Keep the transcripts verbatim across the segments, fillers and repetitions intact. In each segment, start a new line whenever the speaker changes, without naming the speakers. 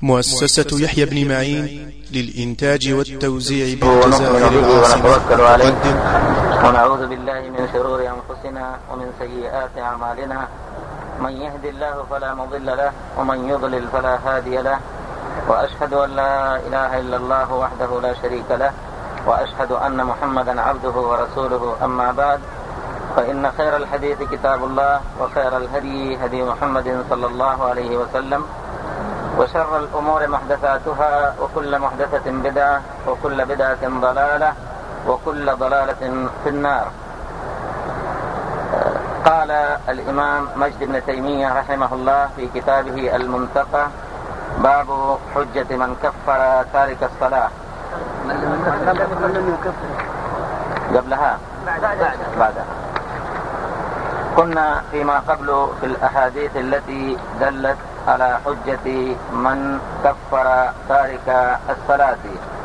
مؤسسة يحيى بن معين للإنتاج والتوزيع
بالجزائر
العاصمة
تقدم. ونعوذ بالله من شرور أنفسنا ومن سيئات أعمالنا، من يهد الله فلا مضل له ومن يضلل فلا هادي له، وأشهد أن لا إله إلا الله وحده لا شريك له، وأشهد أن محمدا عبده ورسوله. أما بعد، فإن خير الحديث كتاب الله، وخير الهدي هدي محمد صلى الله عليه وسلم، وشر الأمور محدثاتها، وكل محدثة بدعة، وكل بدعة ضلالة، وكل ضلالة في النار. قال الإمام مجد بن تيمية رحمه الله في كتابه المنتقى: باب حجة من كفر تارك الصلاة. قبلها بعدها كنا فيما قبل في الأحاديث التي دلت على حجة من كفر تارك الصلاة،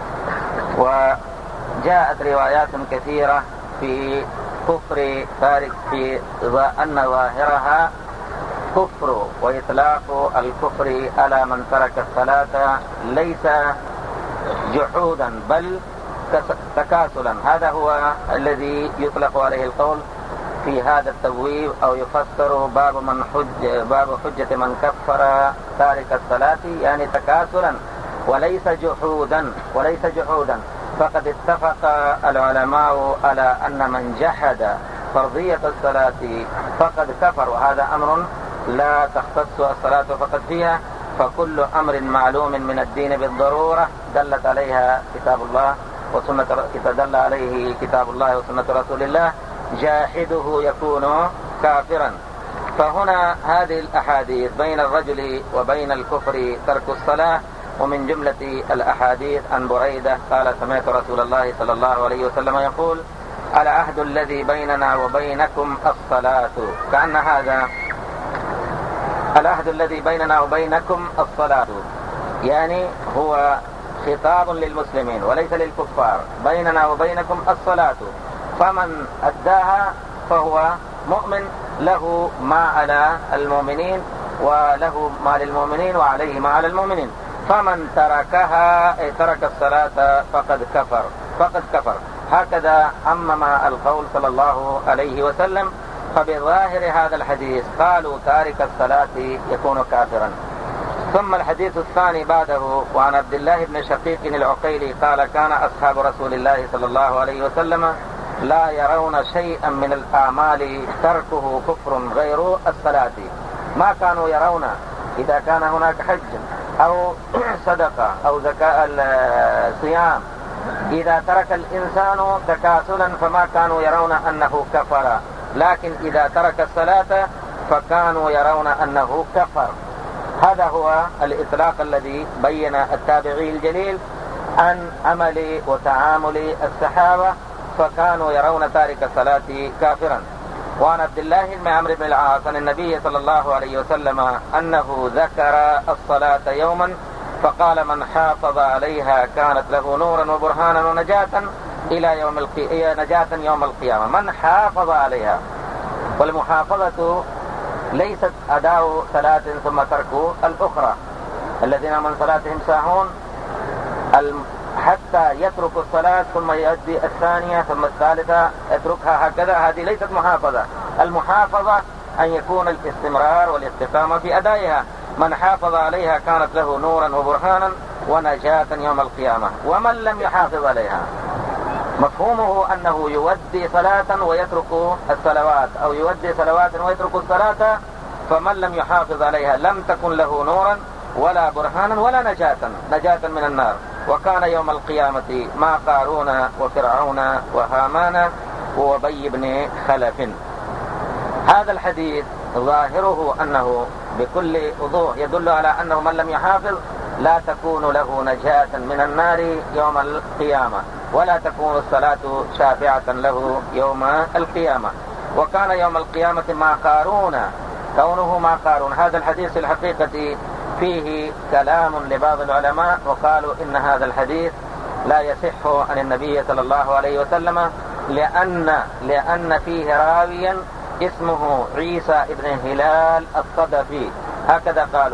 وجاءت روايات كثيرة في كفر تارك، في أن ظاهرها كفر وإطلاق الكفر على من ترك الصلاة ليس جحودا بل تكاسلا. هذا هو الذي يطلق عليه القول في هذا التبويب، أو يفسر باب من حج باب حجة من كفر تارك الصلاة، يعني تكاسلا وليس جحودا وليس جحودا فقد اتفق العلماء على أن من جحد فرضية الصلاة فقد كفر، وهذا أمر لا تختص الصلاة فقط فيها، فكل أمر معلوم من الدين بالضرورة دلت عليها كتاب الله وسنة دل عليه كتاب الله وسنة رسول الله، جاحده يكون كافرا. فهنا هذه الأحاديث بين الرجل وبين الكفر ترك الصلاة، ومن جملة الأحاديث عن بريدة قال: سمعت رسول الله صلى الله عليه وسلم يقول: العهد الذي بيننا وبينكم الصلاة. كأن هذا العهد الذي بيننا وبينكم الصلاة يعني هو خطاب للمسلمين وليس للكفار. بيننا وبينكم الصلاة، فمن أداها فهو مؤمن، له ما على المؤمنين وله ما للمؤمنين وعليه ما على المؤمنين. فمن تركها أي ترك الصلاة فقد كفر فقد كفر هكذا عمم القول صلى الله عليه وسلم. فبظاهر هذا الحديث قالوا تارك الصلاة يكون كافرا. ثم الحديث الثاني بعده، وعن عبد الله بن شقيق العقيلي قال: كان أصحاب رسول الله صلى الله عليه وسلم لا يرون شيئا من الأعمال تركه كفر غير الصلاة. ما كانوا يرون إذا كان هناك حج أو صدقة أو زكاة الصيام، إذا ترك الإنسان تكاسلا فما كانوا يرون أنه كفر، لكن إذا ترك الصلاة فكانوا يرون أنه كفر. هذا هو الإطلاق الذي بين التابعي الجليل عن عمل وتعامل الصحابة، فكانوا يرون تارك الصلاة كافرا. وعن عبد الله بن عمرو بن العاص عن النبي صلى الله عليه وسلم أنه ذكر الصلاة يوما فقال: من حافظ عليها كانت له نورا وبرهانا ونجاة إلى يوم القيامة نجاة يوم القيامة. من حافظ عليها، والمحافظة ليست أداء صلاة ثم تركوا الأخرى. الذين من صلاتهم ساهون حتى يتركوا الصلاة ثم يؤدي الثانية ثم الثالثة يتركها، هكذا هذه ليست محافظة. المحافظة أن يكون الاستمرار والاستقامة في أدائها. من حافظ عليها كانت له نورا وبرهانا ونجاة يوم القيامة. ومن لم يحافظ عليها مفهومه أنه يودي صلاة ويترك الصلوات، أو يودي صلوات ويترك الصلاة. فمن لم يحافظ عليها لم تكن له نورا ولا برهانا ولا نجاة نجاة من النار. وكان يوم القيامة مع قارون وفرعون وهامان وأبي بن خلف. هذا الحديث ظاهره أنه بكل وضوح يدل على أنه من لم يحافظ لا تكون له نجاة من النار يوم القيامة، ولا تكون الصلاة شافعة له يوم القيامة. وكان يوم القيامة مع قارون، كونه مع قارون. هذا الحديث الحقيقة فيه كلام لبعض العلماء، وقالوا إن هذا الحديث لا يصح عن النبي صلى الله عليه وسلم، لأن لأن فيه راويا اسمه عيسى ابن هلال الصدفي، هكذا قالوا،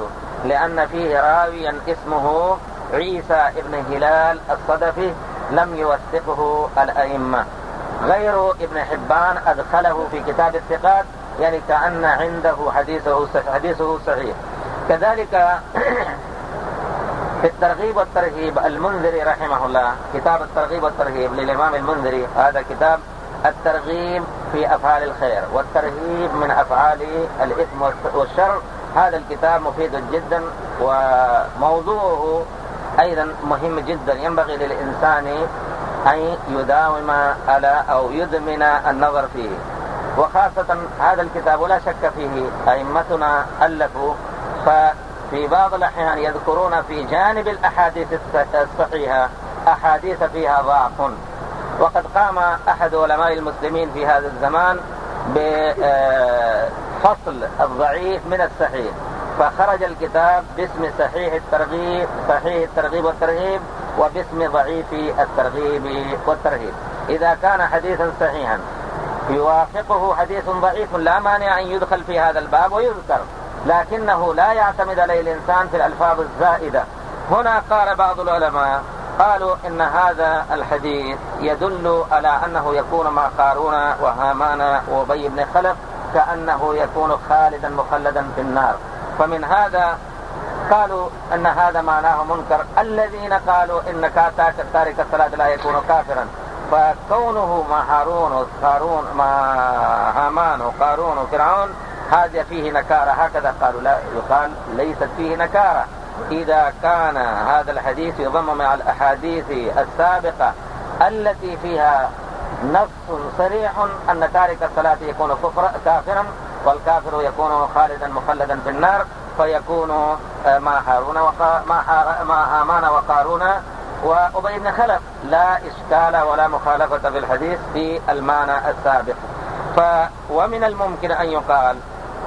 لأن فيه راويا اسمه عيسى ابن هلال الصدفي لم يوثقه الأئمة. غير ابن حبان أدخله في كتاب الثقات، يعني كأن عنده حديثه حديثه صحيح. كذلك في الترغيب والترهيب المنذري رحمه الله، كتاب الترغيب والترهيب للإمام المنذري، هذا كتاب الترغيب في أفعال الخير والترهيب من أفعال الإثم والشر. هذا الكتاب مفيد جدا وموضوعه أيضا مهم جدا، ينبغي للإنسان أن يداوم على أو يدمن النظر فيه. وخاصة هذا الكتاب لا شك فيه أئمتنا ألفوا، ففي بعض الأحيان يذكرون في جانب الأحاديث الصحيحة أحاديث فيها ضعف. وقد قام أحد علماء المسلمين في هذا الزمان بفصل الضعيف من الصحيح، فخرج الكتاب باسم صحيح الترغيب صحيح الترغيب والترهيب وباسم ضعيف الترغيب والترهيب. إذا كان حديثا صحيحا يوافقه حديث ضعيف لا مانع أن يدخل في هذا الباب ويذكر، لكنه لا يعتمد عليه الإنسان في الألفاظ الزائدة. هنا قال بعض العلماء قالوا إن هذا الحديث يدل على أنه يكون مع قارون وهامان وأبي بن خلف كأنه يكون خالدا مخلدا في النار، فمن هذا قالوا أن هذا معناه منكر. الذين قالوا إن تارك الصلاة لا يكون كافرا، فكونه مع هارون وقارون مع هامان وقارون وفرعون هذا فيه نكارة، هكذا قالوا. لا، يقال ليست فيه نكارة إذا كان هذا الحديث يضم مع الأحاديث السابقة التي فيها نص صريح أن تارك الصلاة يكون كافرا والكافر يكون خالدا مخلدا في النار، فيكون مع هارون مع هامان وقارون وأبي بن خلف لا إشكال ولا مخالفة في الحديث في المعنى السابق. ف ومن الممكن أن يقال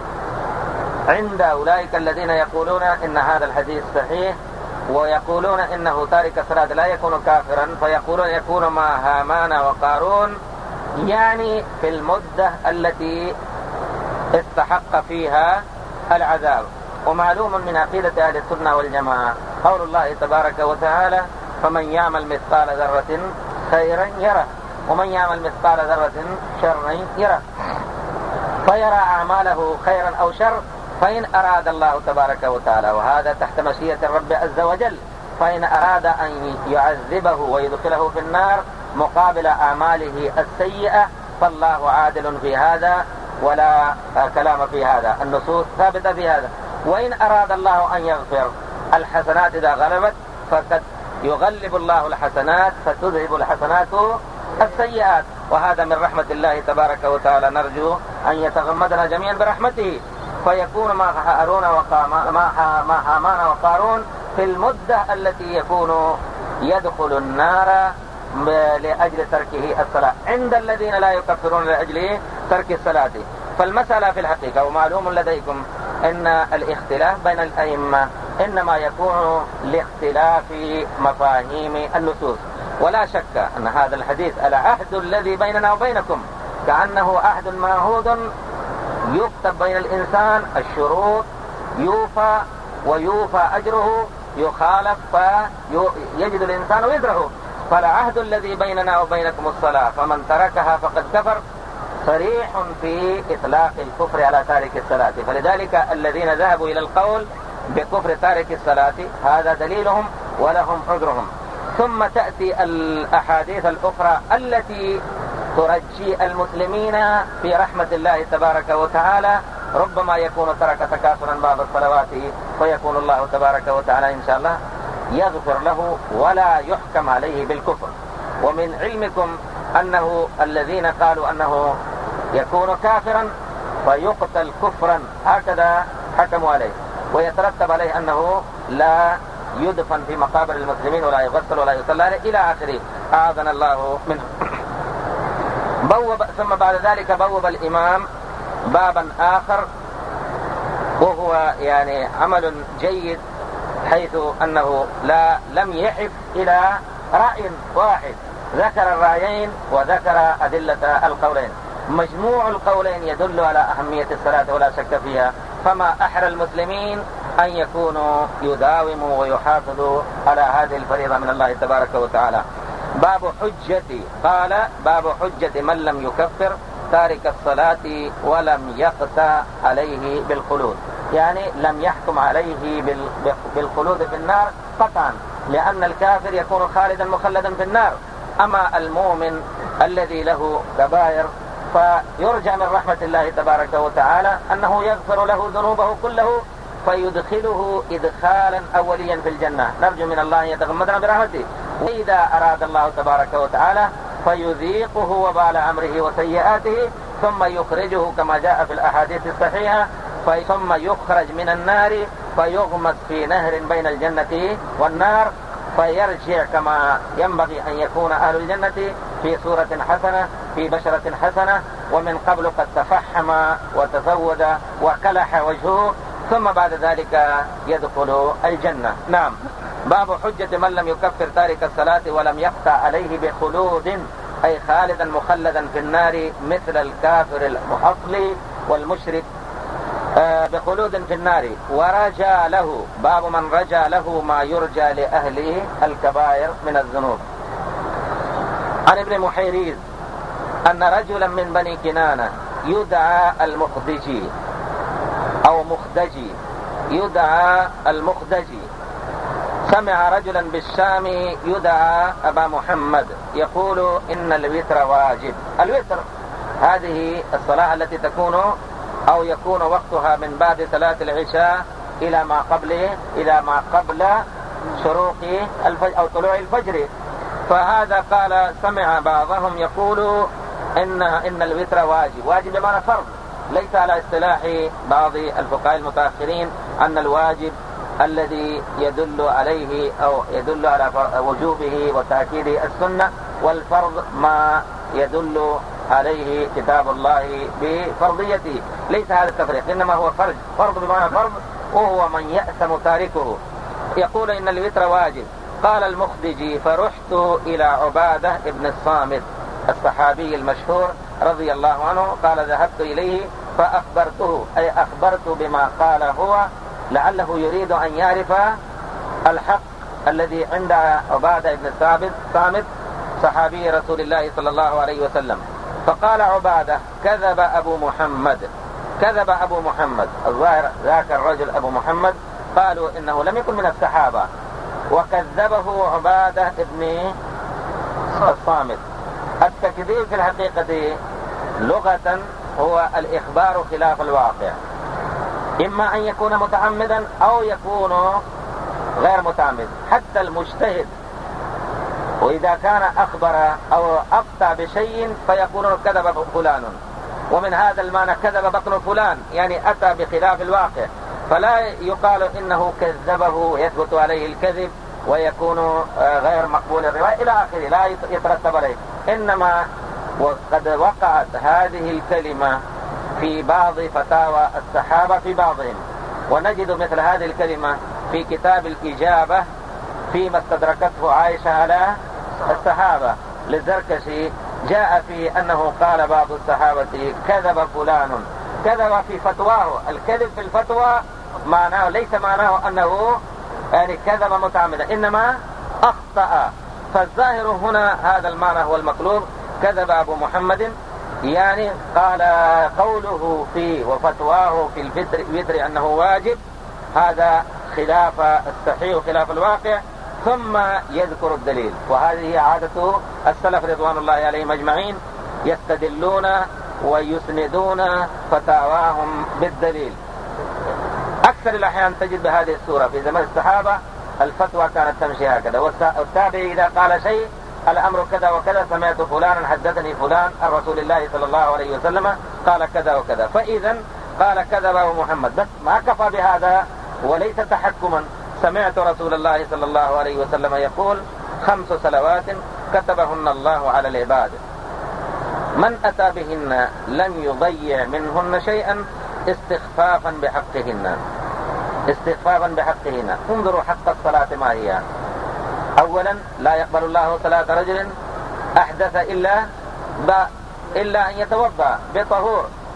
عند أولئك الذين يقولون إن هذا الحديث صحيح ويقولون إنه تارك الصلاة لا يكون كافرا، فيقولون يكون مع هامان وقارون يعني في المدة التي استحق فيها العذاب. ومعلوم من عقيدة أهل السنة والجماعة قول الله تبارك وتعالى: فمن يعمل مثقال ذرة خيرا يره ومن يعمل مثقال ذرة شرا يره، فيرى أعماله خيرا أو شر، فإن أراد الله تبارك وتعالى، وهذا تحت مشيئة الرب عز وجل، فإن أراد أن يعذبه ويدخله في النار مقابل أعماله السيئة فالله عادل في هذا ولا كلام في هذا، النصوص ثابتة في هذا. وإن أراد الله أن يغفر الحسنات إذا غلبت فقد يغلب الله الحسنات فتذهب الحسنات السيئات، وهذا من رحمة الله تبارك وتعالى، نرجو أن يتغمدنا جميعا برحمته. فيكون مع هارون مع هامان وقارون في المدة التي يكون يدخل النار لأجل تركه الصلاة، عند الذين لا يكفرون لأجل ترك الصلاة. فالمسألة في الحقيقة ومعلوم لديكم أن الاختلاف بين الأئمة إنما يكون لاختلاف مفاهيم النصوص، ولا شك أن هذا الحديث العهد الذي بيننا وبينكم كأنه عهد معهود يكتب بين الإنسان الشروط يوفى ويوفى أجره، يخالف فيجد الإنسان وزره. فالعهد الذي بيننا وبينكم الصلاة، فمن تركها فقد كفر، صريح في إطلاق الكفر على تارك الصلاة. فلذلك الذين ذهبوا إلى القول بكفر تارك الصلاة هذا دليلهم ولهم عذرهم. ثم تأتي الأحاديث الأخرى التي ترجي المسلمين في رحمة الله تبارك وتعالى. ربما يكون ترك تكاثرا بعض الصلوات فيكون الله تبارك وتعالى إن شاء الله يغفر له ولا يحكم عليه بالكفر. ومن علمكم أنه الذين قالوا أنه يكون كافرا فيقتل كفرا هكذا حكموا عليه، ويترتب عليه أنه لا يدفن في مقابر المسلمين ولا يغسل ولا يصلى عليه إلى آخره، أعاذنا الله منه. بوب ثم بعد ذلك بوب الإمام بابا آخر، وهو يعني عمل جيد، حيث أنه لا لم يحف إلى رأي واحد، ذكر الرأيين وذكر أدلة القولين. مجموع القولين يدل على أهمية الصلاة ولا شك فيها، فما أحرى المسلمين أن يكونوا يداوموا ويحافظوا على هذه الفريضة من الله تبارك وتعالى. باب حجة، قال باب حجة من لم يكفر تارك الصلاة ولم يقطع عليه بالخلود، يعني لم يحكم عليه بالخلود في النار قطعا، لأن الكافر يكون خالدا مخلدا في النار. أما المؤمن الذي له كبائر فيرجى من رحمة الله تبارك وتعالى أنه يغفر له ذنوبه كله فيدخله إدخالا أوليا في الجنة، نرجو من الله أن يتغمدنا برحمته. وإذا أراد الله تبارك وتعالى فيذيقه وبال أمره وسيئاته ثم يخرجه كما جاء في الأحاديث الصحيحة، ثم يخرج من النار فيغمس في نهر بين الجنة والنار فيرجع كما ينبغي أن يكون أهل الجنة في صورة حسنة في بشرة حسنة، ومن قبل قد تفحم وتسود وكلح وجهه، ثم بعد ذلك يدخل الجنة. نعم. باب حجة من لم يكفر تارك الصلاة ولم يقطع عليه بخلود، أي خالدا مخلدا في النار مثل الكافر الأصلي والمشرك بخلود في النار. ورجى له، باب من رجى له ما يرجى لأهل الكبائر من الذنوب. عن ابن محيريز أن رجلا من بني كنانة يدعى المخدجي أو مخدجي يدعى المخدجي سمع رجلا بالشام يدعى أبا محمد يقول إن الوتر واجب. الوتر هذه الصلاة التي تكون أو يكون وقتها من بعد صلاة العشاء إلى ما قبل إلى ما قبل شروق الفجر أو طلوع الفجر. فهذا قال سمع بعضهم يقول إن إن الوتر واجب، واجب بمعنى فرض، ليس على اصطلاح بعض الفقهاء المتأخرين أن الواجب الذي يدل عليه أو يدل على وجوبه وتأكيد السنة، والفرض ما يدل عليه كتاب الله بفرضيته، ليس هذا التفريق، إنما هو فرض، فرض بمعنى فرض، وهو من يأثم تاركه. يقول إن الوتر واجب. قال المخدجي فرحت إلى عبادة ابن الصامت الصحابي المشهور رضي الله عنه، قال ذهبت إليه فأخبرته، أي أخبرت بما قال هو، لعله يريد أن يعرف الحق الذي عند عبادة ابن الصامت صحابي رسول الله صلى الله عليه وسلم. فقال عبادة كذب أبو محمد، كذب أبو محمد، الظاهر ذاك الرجل أبو محمد قالوا إنه لم يكن من الصحابة، وكذبه عبادة ابن الصامت. التكذيب في الحقيقة لغة هو الإخبار خلاف الواقع، إما أن يكون متعمدا أو يكون غير متعمد. حتى المجتهد وإذا كان أخبر أو أفتى بشيء فيكون كذب فلان، ومن هذا المعنى كذب بطن فلان، يعني أتى بخلاف الواقع، فلا يقال إنه كذبه يثبت عليه الكذب ويكون غير مقبول الرواية إلى آخره، لا يترتب عليه. إنما وقد وقعت هذه الكلمة في بعض فتاوى الصحابة في بعضهم، ونجد مثل هذه الكلمة في كتاب الإجابة فيما استدركته عائشة على الصحابة للزركشي، جاء في أنه قال بعض الصحابة كذب فلان، كذب في فتواه. الكذب في الفتوى معناه ليس معناه أنه يعني كذب متعمدا، إنما أخطأ. فالظاهر هنا هذا المعنى هو المطلوب، كذب أبو محمد، يعني قال قوله فيه وفتواه في الوتر أنه واجب، هذا خلاف الصحيح وخلاف الواقع، ثم يذكر الدليل. وهذه عادة السلف رضوان الله عليهم أجمعين، يستدلون ويسندون فتاواهم بالدليل. أكثر الأحيان تجد بهذه الصورة في زمن الصحابة الفتوى كانت تمشي هكذا، والتابعي إذا قال شيء الأمر كذا وكذا، سمعت فلانا حدثني فلان عن رسول الله صلى الله عليه وسلم قال كذا وكذا، فإذا قال كذب أبو محمد، بس ما كفى بهذا وليس تحكما. سمعت رسول الله صلى الله عليه وسلم يقول خمس صلوات كتبهن الله على العباد، من أتى بهن لم يضيع منهن شيئا استخفافا بحقهن، استخفافا بحقهن. انظروا حق الصلاة ما هي. أولا لا يقبل الله صلاة رجل أحدث إلا إلا أن يتوضأ بطهور،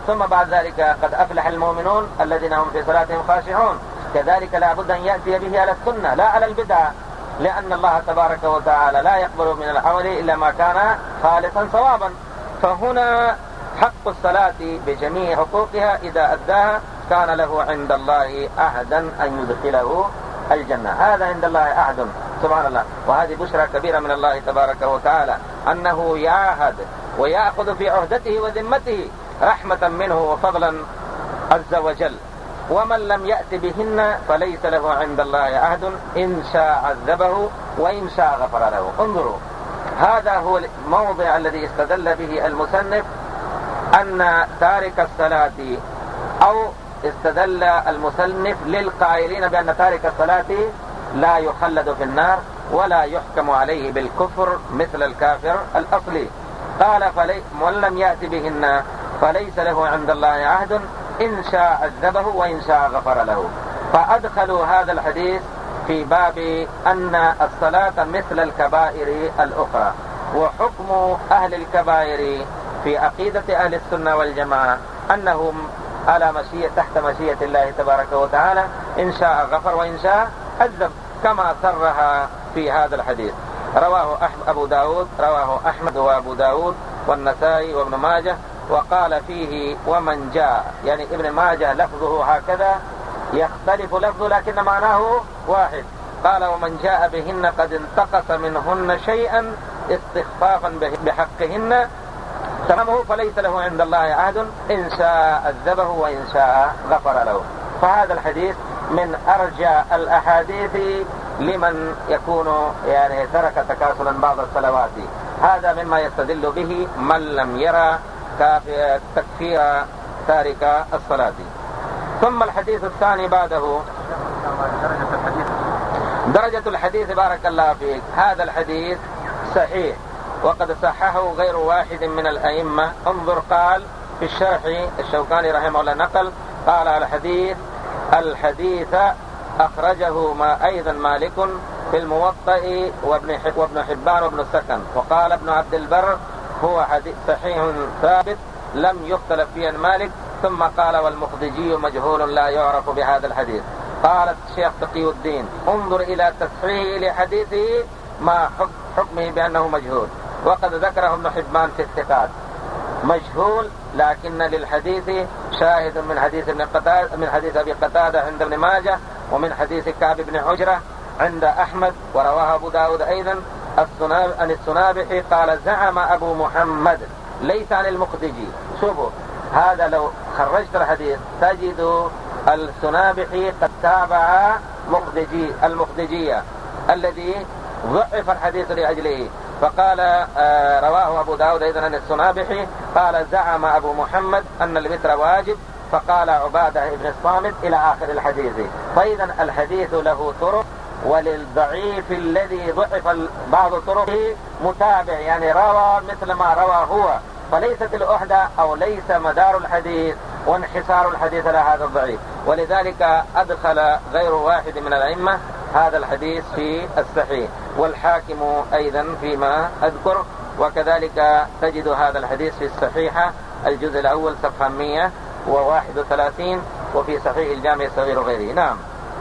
ثم بعد ذلك قد أفلح المؤمنون الذين هم في صلاتهم خاشعون. كذلك لا بد أن يأتي به على السنة لا على البدعة، لأن الله تبارك وتعالى لا يقبل من العمل إلا ما كان خالصا صوابا. فهنا حق الصلاة بجميع حقوقها إذا أداها كان له عند الله عهدا أن يدخله الجنة. هذا عند الله عهد سبحان الله، وهذه بشرى كبيرة من الله تبارك وتعالى أنه يعهد ويأخذ في عهدته وذمته رحمة منه وفضلا عز وجل. ومن لم يأت بهن فليس له عند الله عهد، إن شاء عذبه وإن شاء غفر له. انظروا، هذا هو الموضع الذي استدل به المصنف أن تارك الصلاة، أو استدل المصنف للقائلين بأن تارك الصلاة لا يخلد في النار ولا يحكم عليه بالكفر مثل الكافر الأصلي. قال ومن لم يأت بهن فليس له عند الله عهد، إن شاء عذبه وإن شاء غفر له. فأدخلوا هذا الحديث في باب أن الصلاة مثل الكبائر الأخرى، وحكم أهل الكبائر في عقيدة أهل السنة والجماعة أنهم على مشيئة تحت مشيئة الله تبارك وتعالى، إن شاء غفر وإن شاء عذب، كما صرها في هذا الحديث. رواه أبو داود رواه أحمد وأبو داود والنسائي وابن ماجه، وقال فيه ومن جاء، يعني ابن ماجه لفظه هكذا يختلف لفظه لكن معناه واحد. قال ومن جاء بهن قد انتقص منهن شيئا استخفافا بحقهن تمامه فليس له عند الله عهد، إن شاء عذبه وإن شاء غفر له. فهذا الحديث من أرجى الأحاديث لمن يكون يعني ترك تكاسلا بعض الصلوات. هذا مما يستدل به من لم يرى تكفير تارك الصلاة. ثم الحديث الثاني بعده درجة الحديث. بارك الله فيك. هذا الحديث صحيح وقد صححه غير واحد من الأئمة. انظر قال في الشرح الشوكاني رحمه الله نقل قال الحديث الحديث أخرجه ما أيضا مالك في الموطأ وابن حبان وابن السكن. وقال ابن عبد البر هو حديث صحيح ثابت لم يختلف فيه مالك. ثم قال والمخزجي مجهول لا يعرف بهذا الحديث. قال الشيخ تقي الدين انظر إلى تصحيحه لحديثه ما حكمه بأنه مجهول، وقد ذكره ابن حبان في الثقات مجهول، لكن للحديث شاهد من حديث ابن قتادة من حديث أبي قتادة عند ابن ماجه، ومن حديث كعب بن عجرة عند أحمد، ورواه أبو داود أيضا عن السنابحي قال زعم أبو محمد ليس عن المخزجي. شوفوا هذا لو خرجت الحديث تجد السنابحي قد تابع مخزجي المخزجية الذي ضعف الحديث لأجله. فقال آه رواه أبو داود أيضا عن السنابحي قال زعم أبو محمد أن الوتر واجب، فقال عبادة ابن الصامت إلى آخر الحديث. فإذا الحديث له طرق، وللضعيف الذي ضعف بعض طرقه متابع، يعني روى مثل ما روى هو، فليست الأحدى أو ليس مدار الحديث وانحصار الحديث على هذا الضعيف. ولذلك أدخل غير واحد من الأئمة هذا الحديث في الصحيح، والحاكم أيضا فيما أذكر. وكذلك تجد هذا الحديث في الصحيحة الجزء الأول صفحة مئة وواحد وثلاثين، وفي صحيح الجامع الصغير وغيره. نعم.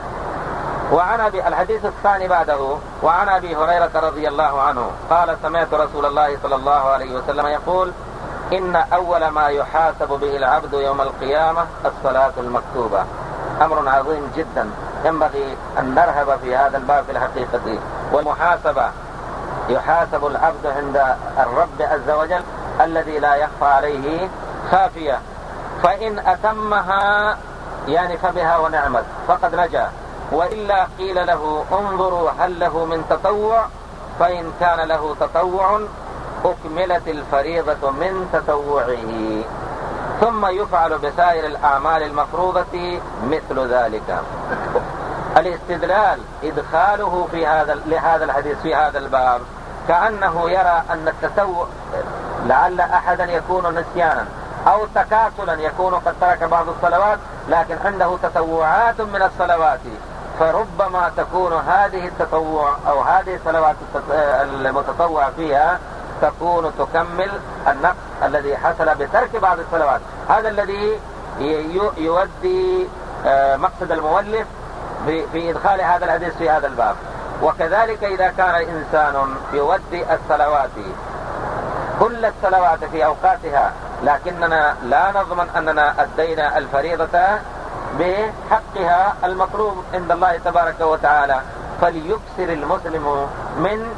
وعن أبي الحديث الثاني بعده وعن أبي هريرة رضي الله عنه قال سمعت رسول الله صلى الله عليه وسلم يقول إن أول ما يحاسب به العبد يوم القيامة الصلاة المكتوبة. أمر عظيم جدا ينبغي أن نرهب في هذا الباب في الحقيقة. والمحاسبة يحاسب العبد عند الرب عز وجل الذي لا يخفى عليه خافية، فإن أتمها يعني فبها ونعمت فقد نجا، وإلا قيل له انظروا هل له من تطوع، فإن كان له تطوع أكملت الفريضة من تطوعه، ثم يفعل بسائر الأعمال المفروضة مثل ذلك. الاستدلال إدخاله في هذا لهذا الحديث في هذا الباب كأنه يرى أن التطوع لعل أحدا يكون نسيانا أو تكاسلا يكون قد ترك بعض الصلوات لكن عنده تطوعات من الصلوات، فربما تكون هذه التطوع أو هذه الصلوات المتطوع فيها تكون تكمل النقص الذي حصل بترك بعض الصلوات. هذا الذي يودي مقصد المؤلف في إدخال هذا الحديث في هذا الباب. وكذلك إذا كان إنسان يودي الصلوات كل الصلوات في أوقاتها لكننا لا نضمن أننا أدينا الفريضة بحقها المطلوب عند الله تبارك وتعالى، فليكسر المسلم من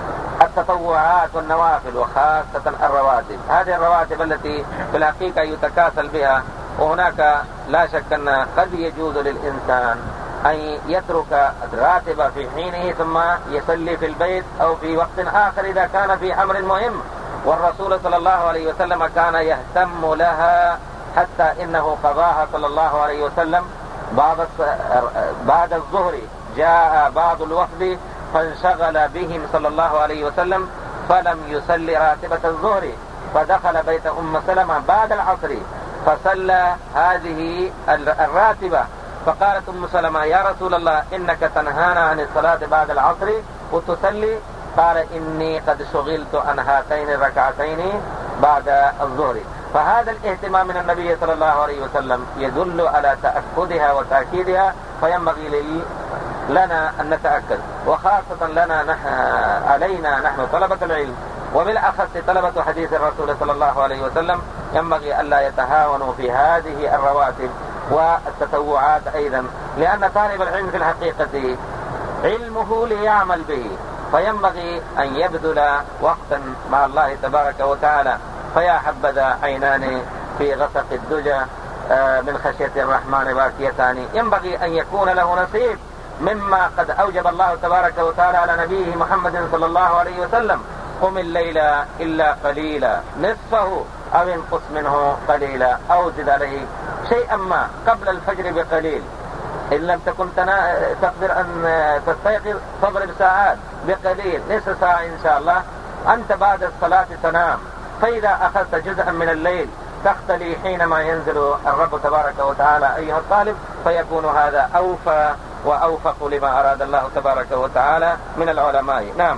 التطوعات والنوافل وخاصة الرواتب. هذه الرواتب التي في الحقيقة يتكاسل بها، وهناك لا شك أن قد يجوز للإنسان أن يترك الراتب في حينه ثم يصلي في البيت أو في وقت آخر إذا كان في أمر مهم. والرسول صلى الله عليه وسلم كان يهتم لها حتى إنه قضاها صلى الله عليه وسلم بعد بعد الظهر. جاء بعض الوفد فانشغل بهم صلى الله عليه وسلم فلم يصلي راتبة الظهر، فدخل بيت أم سلمة بعد العصر فصلى هذه الراتبة. فقالت أم سلمة: يا رسول الله إنك تنهانا عن الصلاة بعد العصر وتصلي؟ قال: إني قد شغلت عن هاتين الركعتين بعد الظهر. فهذا الاهتمام من النبي صلى الله عليه وسلم يدل على تأكدها وتأكيدها، فينبغي لنا أن نتأكد، وخاصة لنا نح... علينا نحن طلبة العلم وبالأخص طلبة حديث الرسول صلى الله عليه وسلم ينبغي ألا يتهاونوا في هذه الرواتب والتطوعات أيضا، لأن طالب العلم في الحقيقة علمه ليعمل به، فينبغي أن يبذل وقتا مع الله تبارك وتعالى. فيا حبذا عينان في غسق الدجى من خشية الرحمن باكيتان. ينبغي أن يكون له نصيب مما قد أوجب الله تبارك وتعالى على نبيه محمد صلى الله عليه وسلم: قم الليل إلا قليلا نصفه أو انقص منه قليلا أو زد عليه شيئا ما قبل الفجر بقليل. إن لم تكن تقدر أن تستيقظ فاضرب ساعات بقليل، نصف ساعة إن شاء الله. أنت بعد الصلاة تنام، فإذا أخذت جزءا من الليل تختلي حينما ينزل الرب تبارك وتعالى أيها الطالب، فيكون هذا أوفى وأوفق لما أراد الله تبارك وتعالى من العلماء. نعم.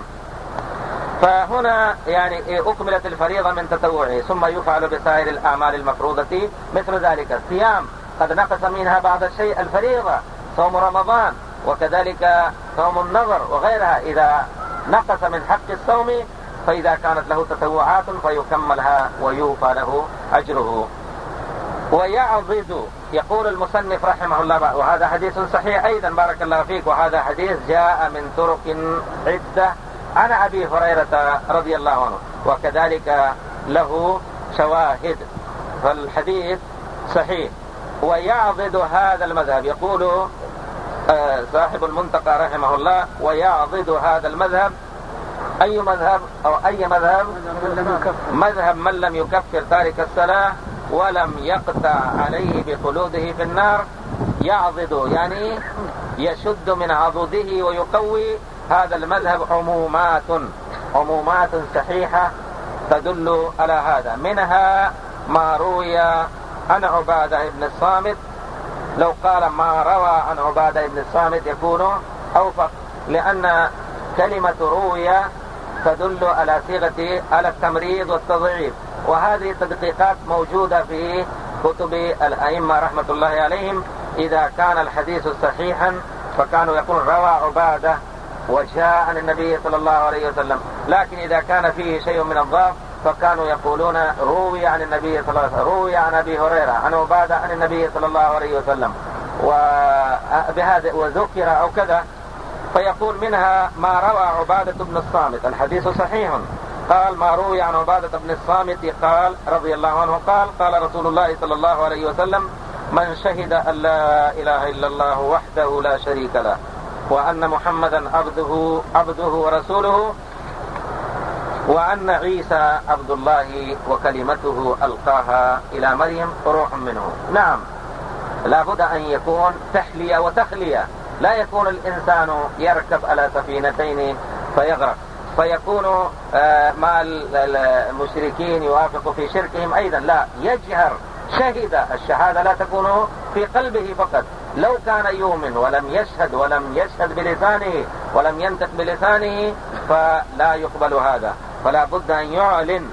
فهنا يعني أكملت الفريضة من تطوعه، ثم يفعل بسائر الأعمال المفروضة مثل ذلك. الصيام قد نقص منها بعض الشيء الفريضة، صوم رمضان، وكذلك صوم النظر وغيرها إذا نقص من حق الصوم، فإذا كانت له تطوعات فيكملها ويوفى له أجره. ويعضد، يقول المصنف رحمه الله، وهذا حديث صحيح أيضا بارك الله فيك، وهذا حديث جاء من طرق عدة عن أبي هريرة رضي الله عنه، وكذلك له شواهد، فالحديث صحيح. ويعضد هذا المذهب، يقول صاحب المنتقى رحمه الله: ويعضد هذا المذهب. أي مذهب أو أي مذهب؟ مذهب من لم يكفر تارك الصلاة ولم يقطع عليه بخلوده في النار. يعضد يعني يشد من عضده ويقوي. هذا المذهب عمومات عمومات صحيحة تدل على هذا. منها ما روي عن عبادة بن الصامت، لو قال ما روى عن عبادة بن الصامت يكون أوفق، لأن كلمة روي تدل على صيغة على التمريض والتضعيف، وهذه التدقيقات موجودة في كتب الأئمة رحمة الله عليهم. إذا كان الحديث صحيحا فكانوا يقول روى عبادة وجاء عن النبي صلى الله عليه وسلم، لكن إذا كان فيه شيء من الضعف فكانوا يقولون روي عن النبي صلى الله عليه وسلم، روي عن أبي هريرة عن عبادة عن النبي صلى الله عليه وسلم، وبهذا وذكر أو كذا. فيقول منها ما روى عبادة بن الصامت، الحديث صحيح. قال ما روي عن عبادة بن الصامت قال رضي الله عنه قال قال رسول الله صلى الله عليه وسلم: من شهد أن لا إله إلا الله وحده لا شريك له وأن محمدا عبده عبده ورسوله وأن عيسى عبد الله وكلمته ألقاها إلى مريم روح منه. نعم، لا بد أن يكون تحلية وتخلية، لا يكون الإنسان يركب على سفينتين فيغرق، فيكون مع المشركين يوافق في شركهم أيضا، لا، يجهر شهد. الشهادة لا تكون في قلبه فقط، لو كان يؤمن ولم يشهد ولم يشهد بلسانه ولم ينطق بلسانه فلا يقبل هذا. فلا بد أن يعلن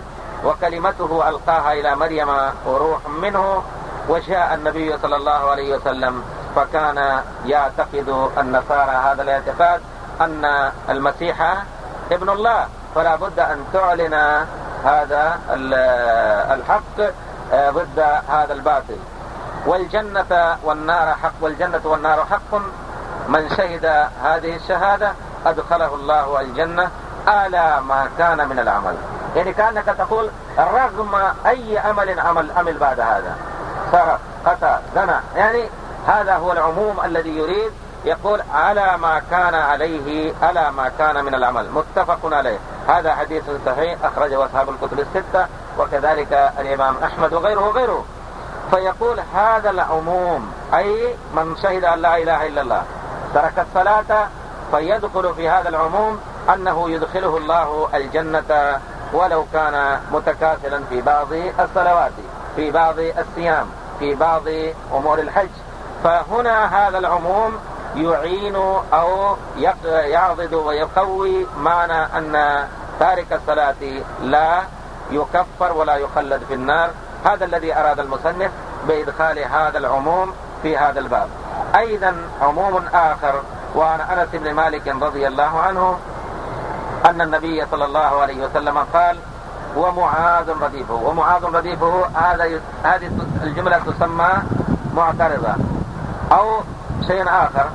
وكلمته ألقاها إلى مريم وروح منه. وجاء النبي صلى الله عليه وسلم فكان يعتقد النصارى هذا الاعتقاد أن المسيح ابن الله، فلا بد أن تعلن هذا الحق ضد هذا الباطل. والجنة والنار حق، والجنة والنار حق، من شهد هذه الشهادة أدخله الله الجنة على ما كان من العمل. يعني كأنك تقول رغم أي عمل عمل عمل بعد هذا، سرق، قتل، زنا، يعني هذا هو العموم الذي يريد. يقول على ما كان عليه، على ما كان من العمل، متفق عليه. هذا حديث صحيح أخرجه أصحاب الكتب الستة، وكذلك الإمام أحمد وغيره وغيره. فيقول هذا العموم، أي من شهد أن لا إله إلا الله ترك الصلاة فيدخل في هذا العموم أنه يدخله الله الجنة ولو كان متكاسلا في بعض الصلوات، في بعض الصيام، في بعض أمور الحج. فهنا هذا العموم يعين أو يعضد ويقوي معنى أن تارك الصلاة لا يكفر ولا يخلد في النار. هذا الذي أراد المصنف بإدخال هذا العموم في هذا الباب. أيضا عموم آخر وعن أنس بن مالك رضي الله عنه أن النبي صلى الله عليه وسلم قال ومعاذ رديفه. ومعاذ رديفه هذا هذه الجملة تسمى معترضة أو شيء آخر،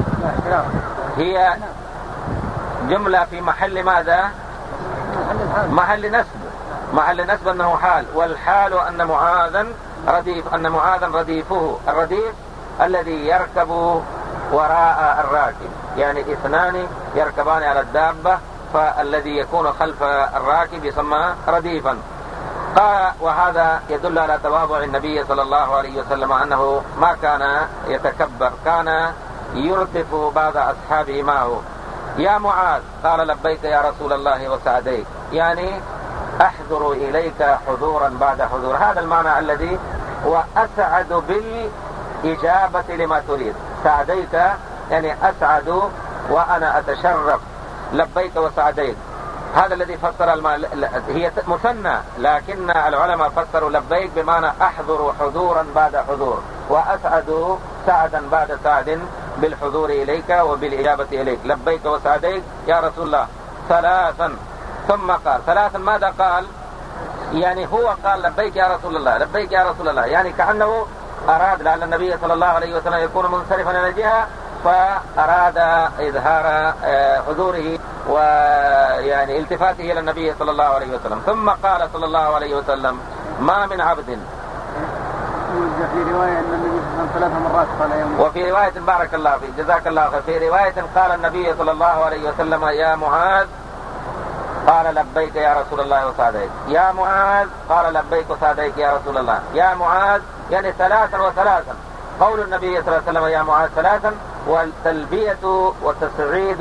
هي جملة في محل ماذا؟ محل نسب، محل نسب أنه حال، والحال أن معاذا رديف، أن معاذا رديفه. الرديف الذي يركب وراء الراكب، يعني اثنان يركبان على الدابة، فالذي يكون خلف الراكب يسمى رديفا. قال وهذا يدل على تواضع النبي صلى الله عليه وسلم أنه ما كان يتكبر، كان يرتف بعض أصحابه معه. يا معاذ، قال لبيك يا رسول الله وسعديك، يعني أحضر إليك حضورا بعد حضور. هذا المعنى الذي وأسعد بالإجابة لما تريد. سعديك يعني أسعد وأنا أتشرف، لبيك وسعديك. هذا الذي فسر المعنى، هي مثنى، لكن العلماء فسروا لبيك بمعنى أحضر حضورا بعد حضور، وأسعد سعدا بعد سعد بالحضور إليك وبالإجابة إليك. لبيك وسعديك يا رسول الله ثلاثا. ثم قال ثلاثا، ماذا قال؟ يعني هو قال لبيك يا رسول الله، لبيك يا رسول الله، يعني كأنه أراد لعل النبي صلى الله عليه وسلم يكون منصرفا إلى الجهة، فأراد إظهار حضوره ويعني التفاته إلى النبي صلى الله عليه وسلم. ثم قال صلى الله عليه وسلم ما من عبد،
في رواية أن النبي ثلاث مرات قال يوم،
وفي رواية بارك الله فيك جزاك الله خير، في رواية قال النبي صلى الله عليه وسلم يا معاذ، قال لبيك يا رسول الله وسعديك. يا معاذ، قال لبيك وسعديك يا رسول الله. يا معاذ يعني ثلاثا وثلاثا. قول النبي صلى الله عليه وسلم يا معاذ ثلاثا، والتلبية وتسعيد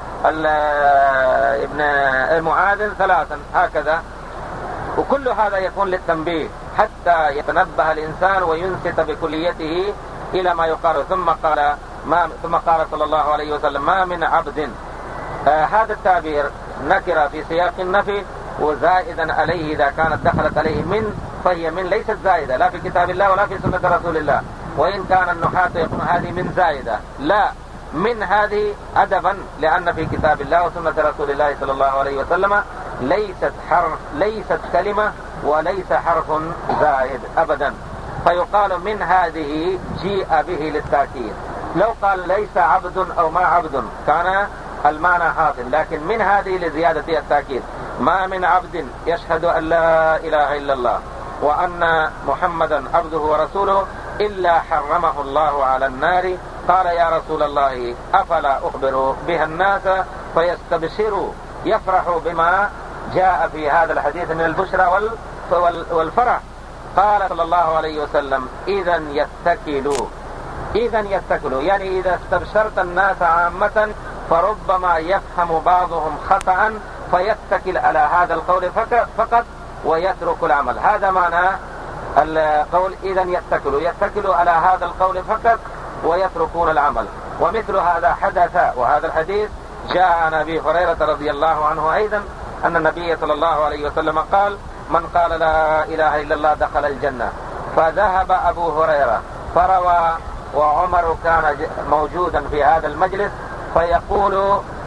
ابن معاذ ثلاثا، هكذا. وكل هذا يكون للتنبيه حتى يتنبه الإنسان وينصت بكليته إلى ما يقال. ثم قال ما ثم قال صلى الله عليه وسلم ما من عبد. آه هذا التعبير نكر في سياق النفي وزائدا عليه إذا كانت دخلت عليه من، فهي من ليست زائدة لا في كتاب الله ولا في سنة رسول الله. وإن كان النحاة يقول هذه من زائدة، لا، من هذه أدبا، لأن في كتاب الله وسنة رسول الله صلى الله عليه وسلم ليست حرف، ليست كلمة وليس حرف زائد أبدا. فيقال من هذه جيء به للتأكيد. لو قال ليس عبد أو ما عبد كان المعنى حاصل، لكن من هذه لزيادة التأكيد. ما من عبد يشهد أن لا إله إلا الله وأن محمدا عبده ورسوله إلا حرمه الله على النار. قال يا رسول الله أفلا أخبر بها الناس فيستبشروا، يفرحوا بما جاء في هذا الحديث من البشرى والفرح. قال صلى الله عليه وسلم إذن يتكلوا، إذن يتكلوا يعني إذا استبشرت الناس عامة فربما يفهم بعضهم خطأ فيتكل على هذا القول فقط ويترك العمل. هذا معنى القول إذن يتكلوا، يتكلوا على هذا القول فقط ويتركون العمل. ومثل هذا حدث، وهذا الحديث جاء عن أبي هريرة رضي الله عنه أيضا أن النبي صلى الله عليه وسلم قال من قال لا إله إلا الله دخل الجنة. فذهب أبو هريرة فروى، وعمر كان موجودا في هذا المجلس، فيقول